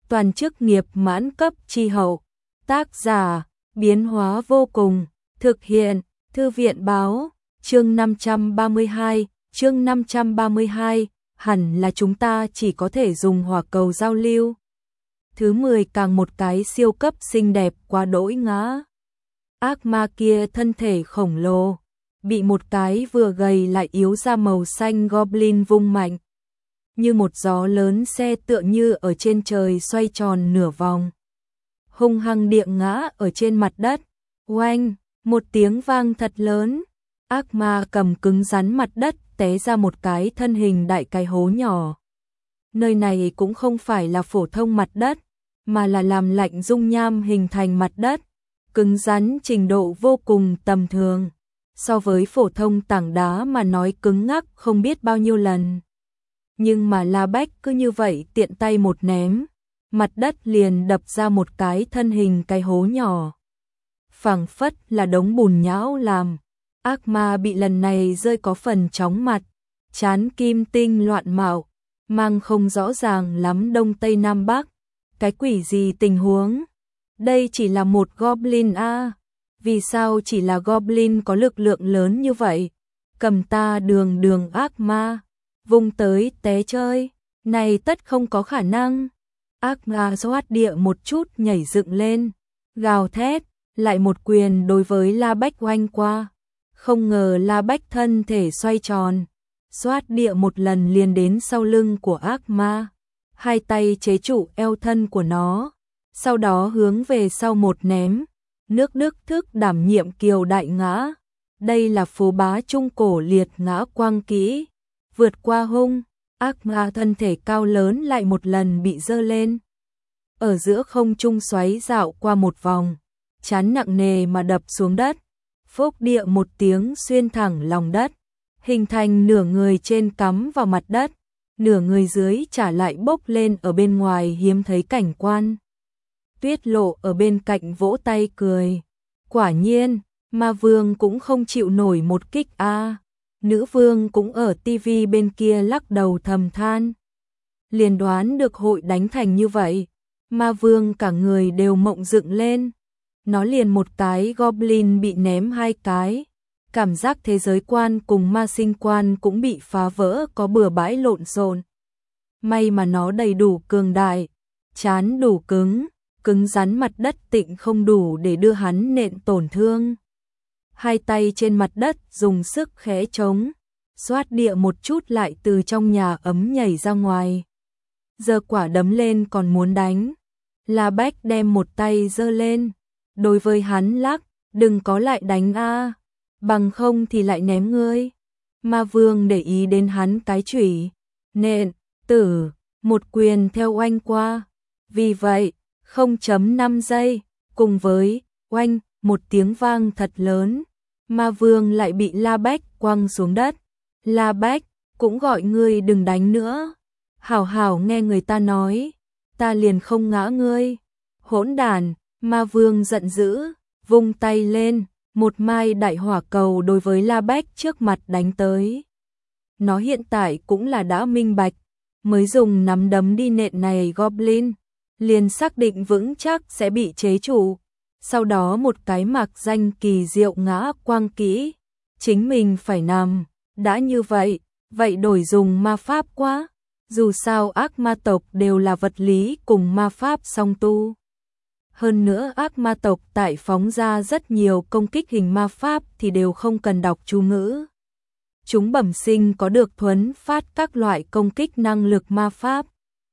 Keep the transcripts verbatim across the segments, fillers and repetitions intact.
toàn chức nghiệp mãn cấp chi hậu. Tác giả, biến hóa vô cùng, thực hiện, Thư viện báo, chương năm trăm ba mươi hai, chương năm trăm ba mươi hai, hẳn là chúng ta chỉ có thể dùng hỏa cầu giao lưu. Thứ mười càng một cái siêu cấp xinh đẹp quá đỗi ngã. Ác ma kia thân thể khổng lồ, bị một cái vừa gầy lại yếu ra màu xanh goblin vung mạnh. Như một gió lớn xe tựa như ở trên trời xoay tròn nửa vòng. Hung hăng địa ngã ở trên mặt đất. Oanh, một tiếng vang thật lớn. Ác ma cầm cứng rắn mặt đất té ra một cái thân hình đại cái hố nhỏ. Nơi này cũng không phải là phổ thông mặt đất, mà là làm lạnh dung nham hình thành mặt đất. Cứng rắn trình độ vô cùng tầm thường. So với phổ thông tảng đá mà nói cứng ngắc không biết bao nhiêu lần. Nhưng mà La Bách cứ như vậy tiện tay một ném, mặt đất liền đập ra một cái thân hình cái hố nhỏ. Phảng phất là đống bùn nhão làm. Ác ma bị lần này rơi có phần chóng mặt, chán kim tinh loạn mạo, mang không rõ ràng lắm đông tây nam bắc. Cái quỷ gì tình huống? Đây chỉ là một goblin a. À. Vì sao chỉ là goblin có lực lượng lớn như vậy? Cầm ta đường đường ác ma, vung tới té chơi, này tất không có khả năng. Ác ma xoát địa một chút nhảy dựng lên, gào thét, lại một quyền đối với La Bách oanh qua. Không ngờ La Bách thân thể xoay tròn, xoát địa một lần liền đến sau lưng của ác ma, hai tay chế trụ eo thân của nó, sau đó hướng về sau một ném. Nước Đức thức đảm nhiệm kiều đại ngã. Đây là phú bá trung cổ liệt ngã quang kỹ. Vượt qua hung, ác ma thân thể cao lớn lại một lần bị dơ lên. Ở giữa không trung xoáy dạo qua một vòng, chán nặng nề mà đập xuống đất. Phốc địa một tiếng xuyên thẳng lòng đất, hình thành nửa người trên cắm vào mặt đất, nửa người dưới trả lại bốc lên ở bên ngoài hiếm thấy cảnh quan. Tuyết Lộ ở bên cạnh vỗ tay cười. Quả nhiên, ma vương cũng không chịu nổi một kích a. À. Nữ vương cũng ở tivi bên kia lắc đầu thầm than. Liền đoán được hội đánh thành như vậy. Ma vương cả người đều mộng dựng lên. Nó liền một cái goblin bị ném hai cái. Cảm giác thế giới quan cùng ma sinh quan cũng bị phá vỡ có bừa bãi lộn xộn. May mà nó đầy đủ cường đại, chán đủ cứng. Cứng rắn mặt đất tịnh không đủ để đưa hắn nện tổn thương. Hai tay trên mặt đất dùng sức khẽ chống, xoát địa một chút lại từ trong nhà ấm nhảy ra ngoài. Giơ quả đấm lên còn muốn đánh. La Bách đem một tay giơ lên, đối với hắn lắc, đừng có lại đánh a, bằng không thì lại ném ngươi. Ma vương để ý đến hắn cái chủy, nện, tử, một quyền theo oanh qua. Vì vậy, không chấm năm giây, cùng với oanh, một tiếng vang thật lớn, ma vương lại bị La Bách quăng xuống đất. La Bách, cũng gọi ngươi đừng đánh nữa. Hảo hảo nghe người ta nói, ta liền không ngã ngươi. Hỗn đản, ma vương giận dữ, vung tay lên, một mai đại hỏa cầu đối với La Bách trước mặt đánh tới. Nó hiện tại cũng là đã minh bạch, mới dùng nắm đấm đi nện này goblin. Liền xác định vững chắc sẽ bị chế trụ, sau đó một cái mạc danh kỳ diệu ngã quang kỹ, chính mình phải nằm, đã như vậy, vậy đổi dùng ma pháp quá, dù sao ác ma tộc đều là vật lý cùng ma pháp song tu. Hơn nữa ác ma tộc tại phóng ra rất nhiều công kích hình ma pháp thì đều không cần đọc chú ngữ. Chúng bẩm sinh có được thuấn phát các loại công kích năng lực ma pháp.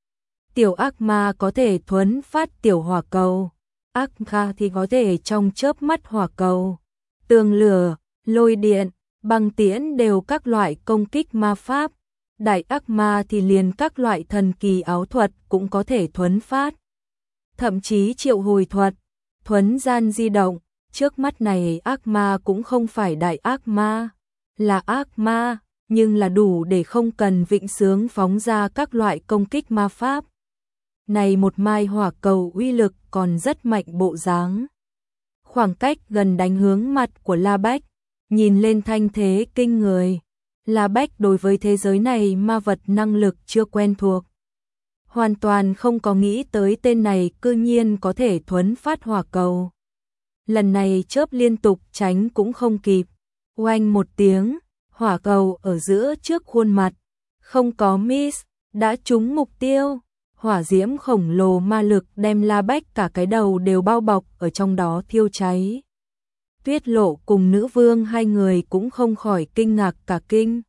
Tiểu ác ma có thể thuấn phát tiểu hỏa cầu, ác ma thì có thể trong chớp mắt hỏa cầu, tường lửa, lôi điện, băng tiễn đều các loại công kích ma pháp. Đại ác ma thì liền các loại thần kỳ áo thuật cũng có thể thuấn phát. Thậm chí triệu hồi thuật, thuấn gian di động, trước mắt này ác ma cũng không phải đại ác ma, là ác ma, nhưng là đủ để không cần vịnh sướng phóng ra các loại công kích ma pháp. Này một mai hỏa cầu uy lực còn rất mạnh bộ dáng. Khoảng cách gần đánh hướng mặt của La Bách, nhìn lên thanh thế kinh người. La Bách đối với thế giới này ma vật năng lực chưa quen thuộc. hoàn toàn không có nghĩ tới tên này cư nhiên có thể thuấn phát hỏa cầu. Lần này chớp liên tục tránh cũng không kịp, oanh một tiếng, hỏa cầu ở giữa trước khuôn mặt, không có miss, đã trúng mục tiêu. Hỏa diễm khổng lồ ma lực đem La Bách cả cái đầu đều bao bọc ở trong đó thiêu cháy. Tuyết Lộ cùng nữ vương hai người cũng không khỏi kinh ngạc cả kinh.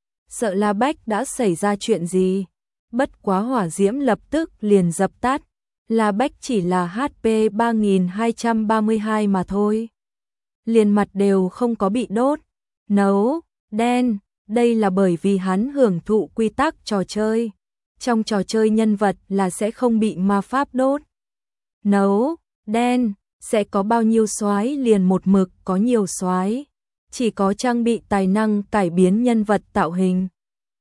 Sợ La Bách đã xảy ra chuyện gì, bất quá hỏa diễm lập tức liền dập tắt. La Bách chỉ là hát pê ba nghìn hai trăm ba mươi hai mà thôi. Liền mặt đều không có bị đốt, nấu, đen, đây là bởi vì hắn hưởng thụ quy tắc trò chơi. Trong trò chơi nhân vật là sẽ không bị ma pháp đốt, nấu, đen, sẽ có bao nhiêu soái liền một mực có nhiều soái, chỉ có trang bị tài năng cải biến nhân vật tạo hình.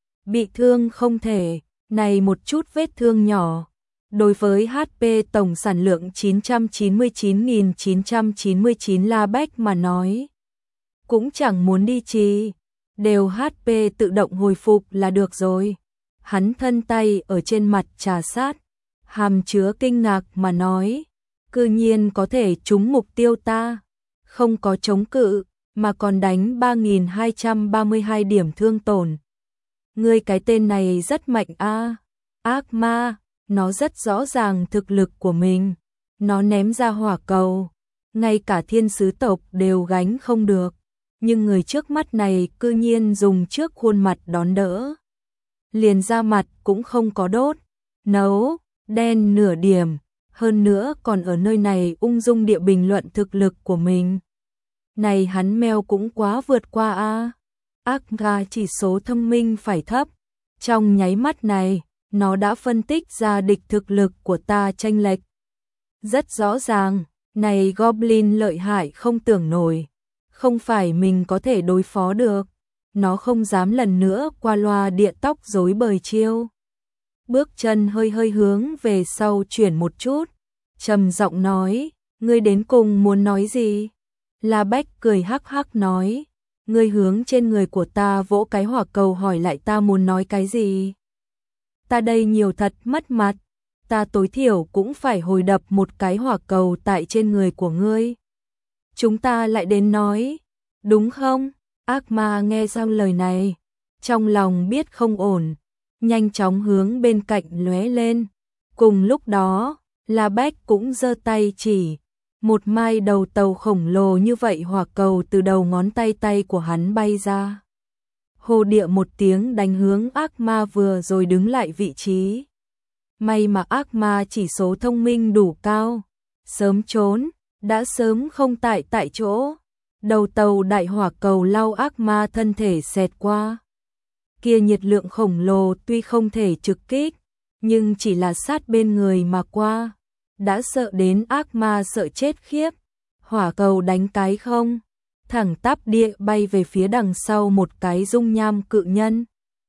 Bị thương không thể, này một chút vết thương nhỏ. Đối với hát pê tổng sản lượng chín trăm chín mươi chín nghìn chín trăm chín mươi chín La Bách mà nói, cũng chẳng muốn đi trì, đều hát pê tự động hồi phục là được rồi. Hắn thân tay ở trên mặt trà sát, hàm chứa kinh ngạc mà nói, cư nhiên có thể trúng mục tiêu ta, không có chống cự, mà còn đánh ba nghìn hai trăm ba mươi hai điểm thương tổn. Ngươi cái tên này rất mạnh a, ác ma, nó rất rõ ràng thực lực của mình, nó ném ra hỏa cầu, ngay cả thiên sứ tộc đều gánh không được, nhưng người trước mắt này cư nhiên dùng trước khuôn mặt đón đỡ. Liền ra mặt cũng không có đốt, nấu, đen nửa điểm, hơn nữa còn ở nơi này ung dung địa bình luận thực lực của mình. Này hắn mèo cũng quá vượt qua a. Ác ma chỉ số thông minh phải thấp, trong nháy mắt này, nó đã phân tích ra địch thực lực của ta chênh lệch. Rất rõ ràng, này Goblin lợi hại không tưởng nổi, không phải mình có thể đối phó được. Nó không dám lần nữa qua loa địa tóc rối bời chiêu. Bước chân hơi hơi hướng về sau chuyển một chút, trầm giọng nói, ngươi đến cùng muốn nói gì? La Bách cười hắc hắc nói, ngươi hướng trên người của ta vỗ cái hỏa cầu hỏi lại ta muốn nói cái gì? Ta đây nhiều thật mất mặt, ta tối thiểu cũng phải hồi đập một cái hỏa cầu tại trên người của ngươi. Chúng ta lại đến nói, đúng không? Ác ma nghe xong lời này, trong lòng biết không ổn, nhanh chóng hướng bên cạnh lóe lên. Cùng lúc đó, La Bách cũng giơ tay chỉ, một mai đầu tàu khổng lồ như vậy hỏa cầu từ đầu ngón tay tay của hắn bay ra. Hồ địa một tiếng đánh hướng ác ma vừa rồi đứng lại vị trí. May mà ác ma chỉ số thông minh đủ cao, sớm trốn, đã sớm không tại tại chỗ. Đầu tàu đại hỏa cầu lao ác ma thân thể xẹt qua. Kia nhiệt lượng khổng lồ tuy không thể trực kích, nhưng chỉ là sát bên người mà qua, đã sợ đến ác ma sợ chết khiếp. Hỏa cầu đánh cái không, thẳng tắp địa bay về phía đằng sau một cái dung nham cự nhân.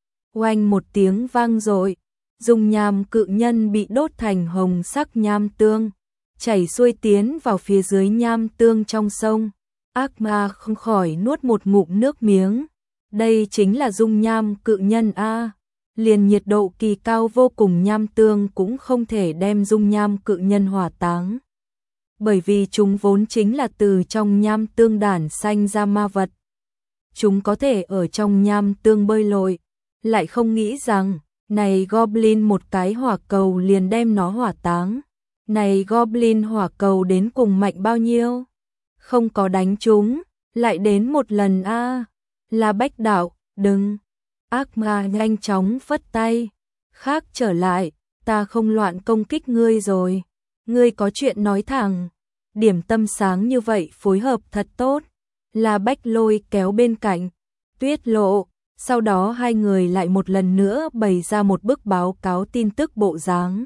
Oanh một tiếng vang dội, dung nham cự nhân bị đốt thành hồng sắc nham tương, chảy xuôi tiến vào phía dưới nham tương trong sông. Ác ma không khỏi nuốt một ngụm nước miếng. Đây chính là dung nham cự nhân a. Liền nhiệt độ kỳ cao vô cùng nham tương cũng không thể đem dung nham cự nhân hỏa táng. Bởi vì chúng vốn chính là từ trong nham tương đản sanh ra ma vật. Chúng có thể ở trong nham tương bơi lội, lại không nghĩ rằng, này Goblin một cái hỏa cầu liền đem nó hỏa táng. Này Goblin hỏa cầu đến cùng mạnh bao nhiêu? Không có đánh chúng, lại đến một lần a. À. La Bách đạo, đừng. Ác ma nhanh chóng phất tay, khác trở lại, ta không loạn công kích ngươi rồi. Ngươi có chuyện nói thẳng, điểm tâm sáng như vậy phối hợp thật tốt. La Bách lôi kéo bên cạnh, Tuyết Lộ, sau đó hai người lại một lần nữa bày ra một bức báo cáo tin tức bộ dáng.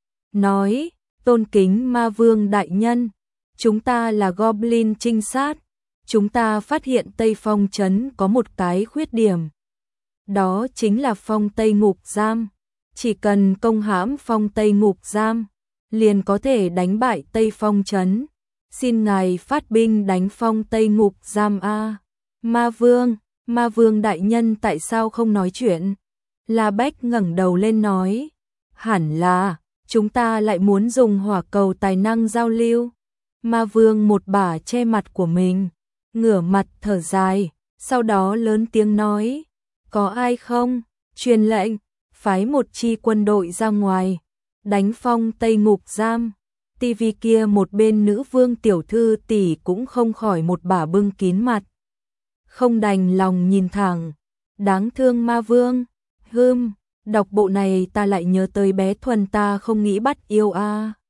Nói, tôn kính ma vương đại nhân, chúng ta là Goblin trinh sát, chúng ta phát hiện Tây Phong Trấn có một cái khuyết điểm. Đó chính là Phong Tây Ngục Giam, chỉ cần công hãm Phong Tây Ngục Giam, liền có thể đánh bại Tây Phong Trấn. Xin ngài phát binh đánh Phong Tây Ngục Giam a. Ma Vương, Ma Vương đại nhân tại sao không nói chuyện? La Bách ngẩng đầu lên nói, hẳn là, chúng ta lại muốn dùng hỏa cầu tài năng giao lưu. Ma Vương một bả che mặt của mình, ngửa mặt thở dài, sau đó lớn tiếng nói, có ai không, truyền lệnh, phái một chi quân đội ra ngoài, đánh phong Tây Ngục Giam. Tivi kia một bên nữ vương tiểu thư tỷ cũng không khỏi một bả bưng kín mặt. Không đành lòng nhìn thẳng, đáng thương Ma Vương, hưm, đọc bộ này ta lại nhớ tới bé Thuần ta không nghĩ bắt yêu a. À.